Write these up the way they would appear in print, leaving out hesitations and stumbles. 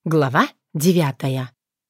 Глава 9.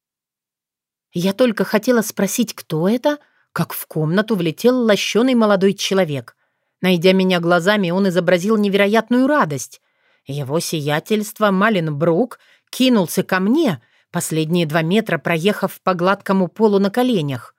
Я только хотела спросить, кто это, как в комнату влетел лощеный молодой человек. Найдя меня глазами, он изобразил невероятную радость. Его сиятельство Маленбрук кинулся ко мне, последние 2 метра проехав по гладкому полу на коленях.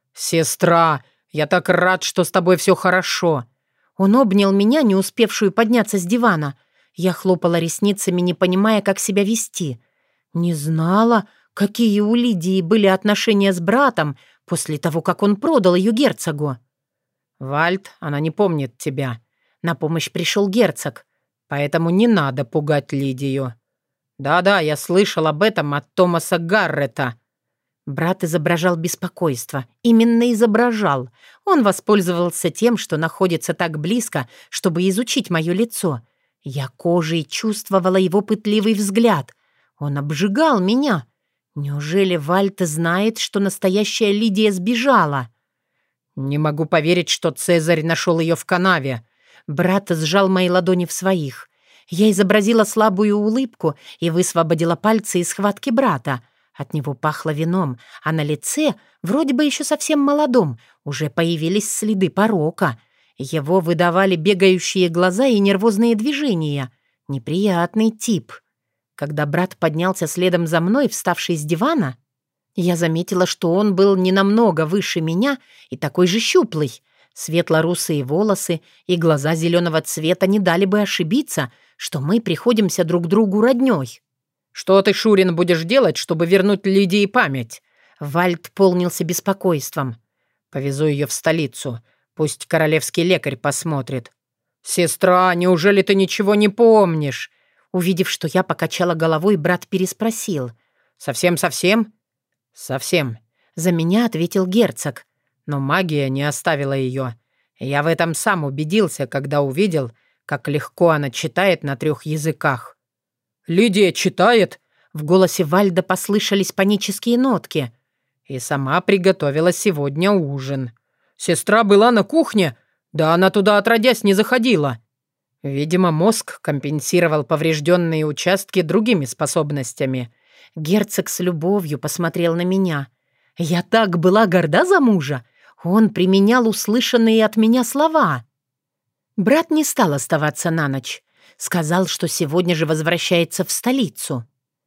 «Сестра, я так рад, что с тобой все хорошо!» Он обнял меня, не успевшую подняться с дивана. Я хлопала ресницами, не понимая, как себя вести. Не знала, какие у Лидии были отношения с братом после того, как он продал ее герцогу. «Вальт, она не помнит тебя. На помощь пришел герцог, поэтому не надо пугать Лидию». «Да-да, я слышал об этом от Томаса Гаррета». Брат изображал беспокойство. Именно изображал. Он воспользовался тем, что находится так близко, чтобы изучить мое лицо. Я кожей чувствовала его пытливый взгляд. Он обжигал меня. Неужели Вальт знает, что настоящая Лидия сбежала? «Не могу поверить, что Цезарь нашел ее в канаве». Брат сжал мои ладони в своих. Я изобразила слабую улыбку и высвободила пальцы из схватки брата. От него пахло вином, а на лице, вроде бы еще совсем молодом, уже появились следы порока. Его выдавали бегающие глаза и нервозные движения. Неприятный тип. Когда брат поднялся следом за мной, вставший с дивана, я заметила, что он был не намного выше меня и такой же щуплый. Светло-русые волосы и глаза зеленого цвета не дали бы ошибиться, что мы приходимся друг другу роднёй. «Что ты, Шурин, будешь делать, чтобы вернуть Лидии память?» Вальт полнился беспокойством. «Повезу ее в столицу. Пусть королевский лекарь посмотрит». «Сестра, неужели ты ничего не помнишь?» Увидев, что я покачала головой, брат переспросил. «Совсем-совсем?» «Совсем», — за меня ответил герцог. «Но магия не оставила ее. Я в этом сам убедился, когда увидел, как легко она читает на 3 языках». «Лидия читает?» В голосе Вальда послышались панические нотки. «И сама приготовила сегодня ужин. Сестра была на кухне? Да она туда отродясь не заходила». Видимо, мозг компенсировал поврежденные участки другими способностями. Герцог с любовью посмотрел на меня. Я так была горда за мужа. Он применял услышанные от меня слова. Брат не стал оставаться на ночь. Сказал, что сегодня же возвращается в столицу.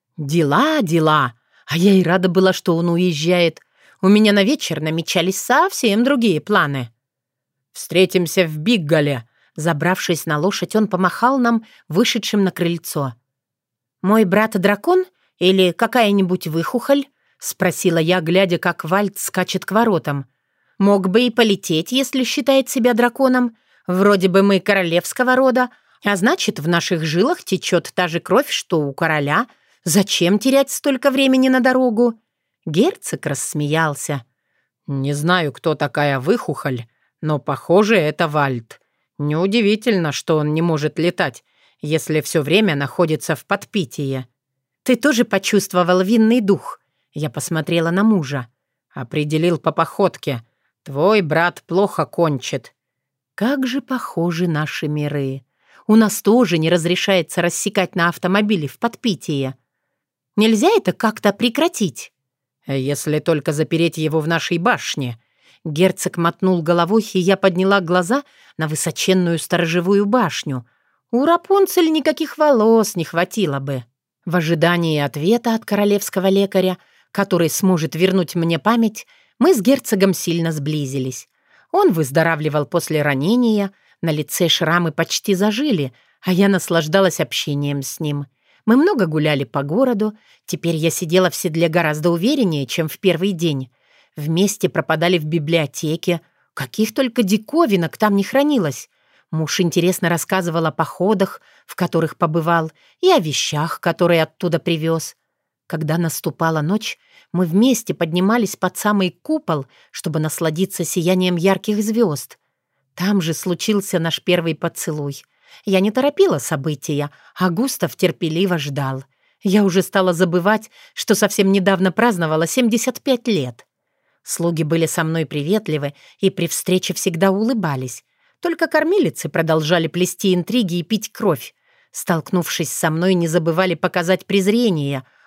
Дела, дела. А я и рада была, что он уезжает. У меня на вечер намечались совсем другие планы. «Встретимся в Биггале». Забравшись на лошадь, он помахал нам, вышедшим на крыльцо. «Мой брат дракон или какая-нибудь выхухоль?» — спросила я, глядя, как Вальт скачет к воротам. «Мог бы и полететь, если считает себя драконом. Вроде бы мы королевского рода, а значит, в наших жилах течет та же кровь, что у короля. Зачем терять столько времени на дорогу?» Герцог рассмеялся. «Не знаю, кто такая выхухоль, но, похоже, это Вальт. Неудивительно, что он не может летать, если все время находится в подпитии». «Ты тоже почувствовал винный дух?» Я посмотрела на мужа. «Определил по походке. Твой брат плохо кончит». Как же похожи наши миры. У нас тоже не разрешается рассекать на автомобиле в подпитии. Нельзя это как-то прекратить? Если только запереть его в нашей башне. Герцог мотнул головой, и я подняла глаза на высоченную сторожевую башню. У Рапунцель никаких волос не хватило бы. В ожидании ответа от королевского лекаря, который сможет вернуть мне память, мы с герцогом сильно сблизились. Он выздоравливал после ранения, на лице шрамы почти зажили, а я наслаждалась общением с ним. Мы много гуляли по городу, теперь я сидела в седле гораздо увереннее, чем в первый день. Вместе пропадали в библиотеке. Каких только диковинок там не хранилось. Муж интересно рассказывал о походах, в которых побывал, и о вещах, которые оттуда привез. Когда наступала ночь, мы вместе поднимались под самый купол, чтобы насладиться сиянием ярких звезд. Там же случился наш первый поцелуй. Я не торопила события, а Густав терпеливо ждал. Я уже стала забывать, что совсем недавно праздновала 75 лет. Слуги были со мной приветливы и при встрече всегда улыбались. Только кормилицы продолжали плести интриги и пить кровь. Столкнувшись со мной, не забывали показать презрение,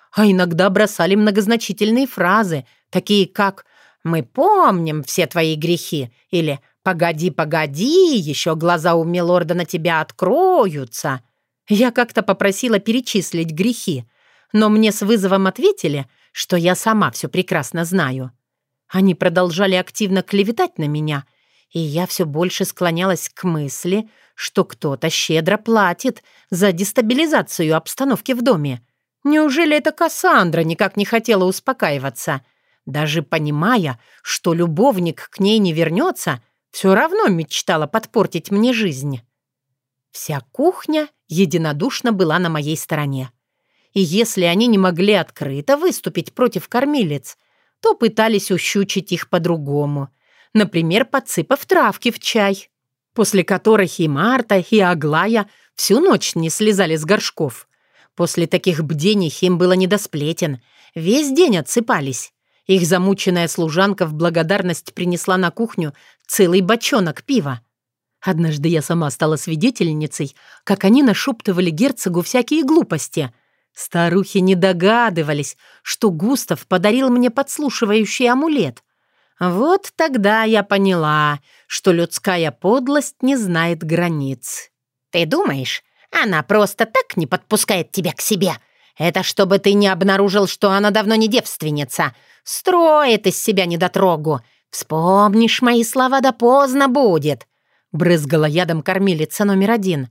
а иногда бросали многозначительные фразы, такие как «Мы помним все твои грехи» или «Погоди, погоди, еще глаза у милорда на тебя откроются». Я как-то попросила перечислить грехи, но мне с вызовом ответили, что я сама все прекрасно знаю. Они продолжали активно клеветать на меня, и я все больше склонялась к мысли, что кто-то щедро платит за дестабилизацию обстановки в доме. Неужели эта Кассандра никак не хотела успокаиваться? Даже понимая, что любовник к ней не вернется, все равно мечтала подпортить мне жизнь. Вся кухня единодушно была на моей стороне. И если они не могли открыто выступить против кормилиц, то пытались ущучить их по-другому, например, подсыпав травки в чай, после которых и Марта, и Аглая всю ночь не слезали с горшков. После таких бдений им было не до сплетен, весь день отсыпались. Их замученная служанка в благодарность принесла на кухню целый бочонок пива. Однажды я сама стала свидетельницей, как они нашептывали герцогу всякие глупости. Старухи не догадывались, что Густав подарил мне подслушивающий амулет. Вот тогда я поняла, что людская подлость не знает границ. «Ты думаешь, она просто так не подпускает тебя к себе? Это чтобы ты не обнаружил, что она давно не девственница. Строит из себя недотрогу. Вспомнишь мои слова, да поздно будет», — брызгала ядом кормилица номер 1.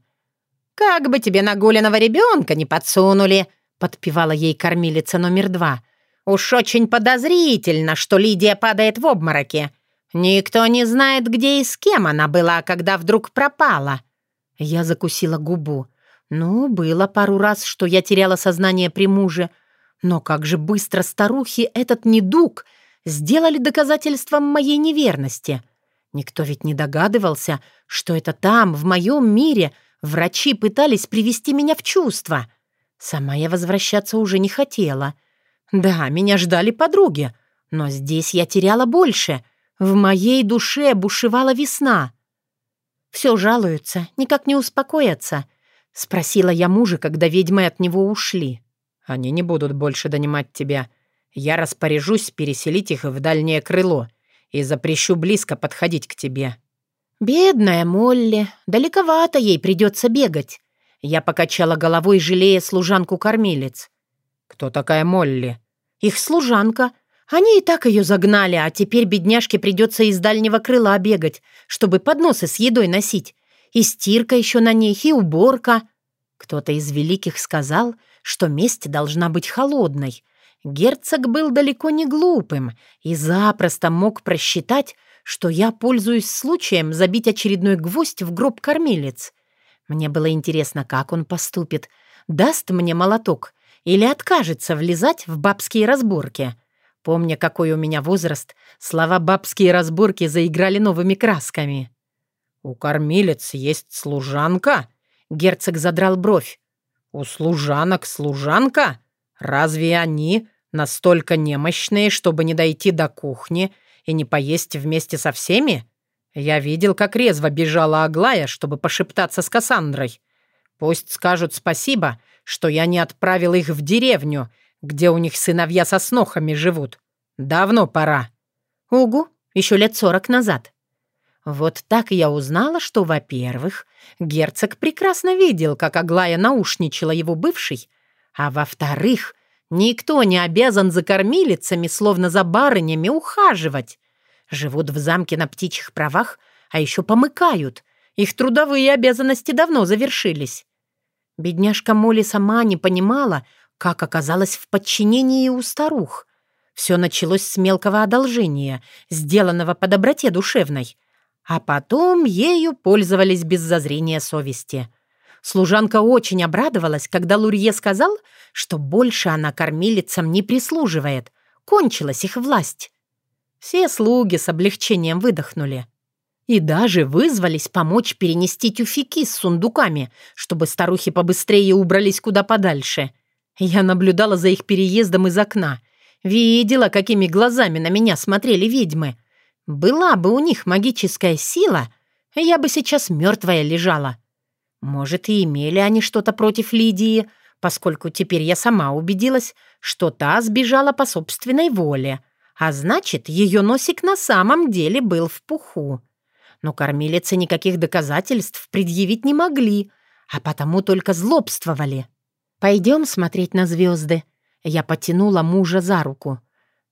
«Как бы тебе нагуленного ребенка не подсунули», — подпевала ей кормилица номер 2. «Уж очень подозрительно, что Лидия падает в обмороке. Никто не знает, где и с кем она была, когда вдруг пропала». Я закусила губу. Было пару раз, что я теряла сознание при муже. Но как же быстро старухи этот недуг сделали доказательством моей неверности. Никто ведь не догадывался, что это там, в моем мире, врачи пытались привести меня в чувство. Сама я возвращаться уже не хотела. Да, меня ждали подруги, но здесь я теряла больше. В моей душе бушевала весна. «Все жалуются, никак не успокоятся», — спросила я мужа, когда ведьмы от него ушли. «Они не будут больше донимать тебя. Я распоряжусь переселить их в дальнее крыло и запрещу близко подходить к тебе». «Бедная Молли, далековато ей придется бегать». Я покачала головой, жалея служанку-кормилец. «Кто такая Молли?» «Их служанка. Они и так ее загнали, а теперь бедняжке придется из дальнего крыла бегать, чтобы подносы с едой носить. И стирка еще на ней, и уборка». Кто-то из великих сказал, что месть должна быть холодной. Герцог был далеко не глупым и запросто мог просчитать, что я пользуюсь случаем забить очередной гвоздь в гроб кормилец. Мне было интересно, как он поступит. Даст мне молоток или откажется влезать в бабские разборки. Помня, какой у меня возраст, слова «бабские разборки» заиграли новыми красками. «У кормилец есть служанка?» Герцог задрал бровь. «У служанок служанка? Разве они настолько немощные, чтобы не дойти до кухни и не поесть вместе со всеми? Я видел, как резво бежала Аглая, чтобы пошептаться с Кассандрой. Пусть скажут спасибо, что я не отправил их в деревню, где у них сыновья со снохами живут. Давно пора». «Угу, еще лет 40 назад». Вот так я узнала, что, во-первых, герцог прекрасно видел, как Аглая наушничала его бывшей, а во-вторых, никто не обязан за кормилицами, словно за барынями, ухаживать. Живут в замке на птичьих правах, а еще помыкают. Их трудовые обязанности давно завершились. Бедняжка Молли сама не понимала, как оказалась в подчинении у старух. Все началось с мелкого одолжения, сделанного по доброте душевной, а потом ею пользовались без зазрения совести. Служанка очень обрадовалась, когда Лурье сказал, что больше она кормилицам не прислуживает, кончилась их власть. Все слуги с облегчением выдохнули. И даже вызвались помочь перенести тюфяки с сундуками, чтобы старухи побыстрее убрались куда подальше. Я наблюдала за их переездом из окна. Видела, какими глазами на меня смотрели ведьмы. Была бы у них магическая сила, я бы сейчас мертвая лежала. Может, и имели они что-то против Лидии, поскольку теперь я сама убедилась, что та сбежала по собственной воле, а значит, ее носик на самом деле был в пуху. Но кормилицы никаких доказательств предъявить не могли, а потому только злобствовали. «Пойдем смотреть на звезды». Я потянула мужа за руку.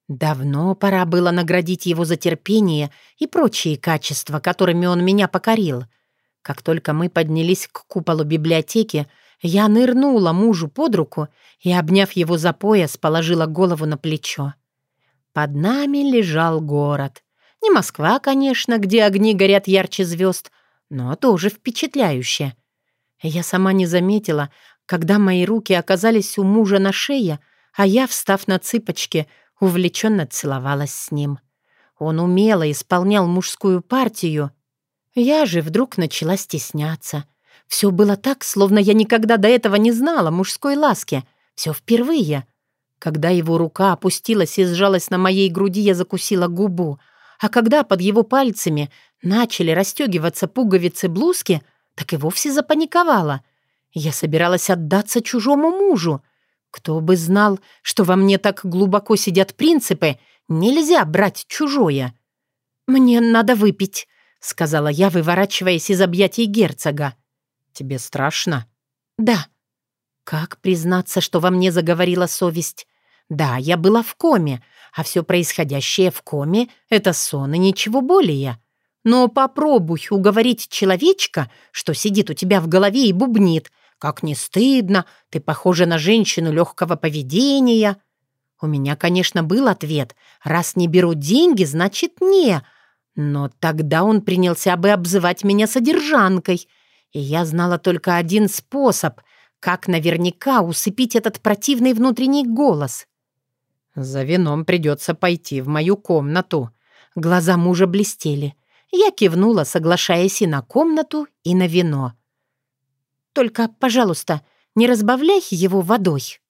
Давно пора было наградить его за терпение и прочие качества, которыми он меня покорил. Как только мы поднялись к куполу библиотеки, я нырнула мужу под руку и, обняв его за пояс, положила голову на плечо. Под нами лежал город. Не Москва, конечно, где огни горят ярче звезд, но тоже впечатляюще. Я сама не заметила, когда мои руки оказались у мужа на шее, а я, встав на цыпочки, увлеченно целовалась с ним. Он умело исполнял мужскую партию. Я же вдруг начала стесняться. Все было так, словно я никогда до этого не знала мужской ласки. Все впервые. Когда его рука опустилась и сжалась на моей груди, я закусила губу. А когда под его пальцами начали расстегиваться пуговицы блузки, так и вовсе запаниковала. Я собиралась отдаться чужому мужу. Кто бы знал, что во мне так глубоко сидят принципы, нельзя брать чужое. «Мне надо выпить», — сказала я, выворачиваясь из объятий герцога. «Тебе страшно?» «Да». Как признаться, что во мне заговорила совесть? Да, я была в коме, а все происходящее в коме — это сон и ничего более. Но попробуй уговорить человечка, что сидит у тебя в голове и бубнит. Как не стыдно, ты похожа на женщину легкого поведения. У меня, конечно, был ответ. Раз не берут деньги, значит, не. Но тогда он принялся бы обзывать меня содержанкой. И я знала только один способ, как наверняка усыпить этот противный внутренний голос. «За вином придется пойти в мою комнату». Глаза мужа блестели. Я кивнула, соглашаясь и на комнату, и на вино. «Только, пожалуйста, не разбавляй его водой».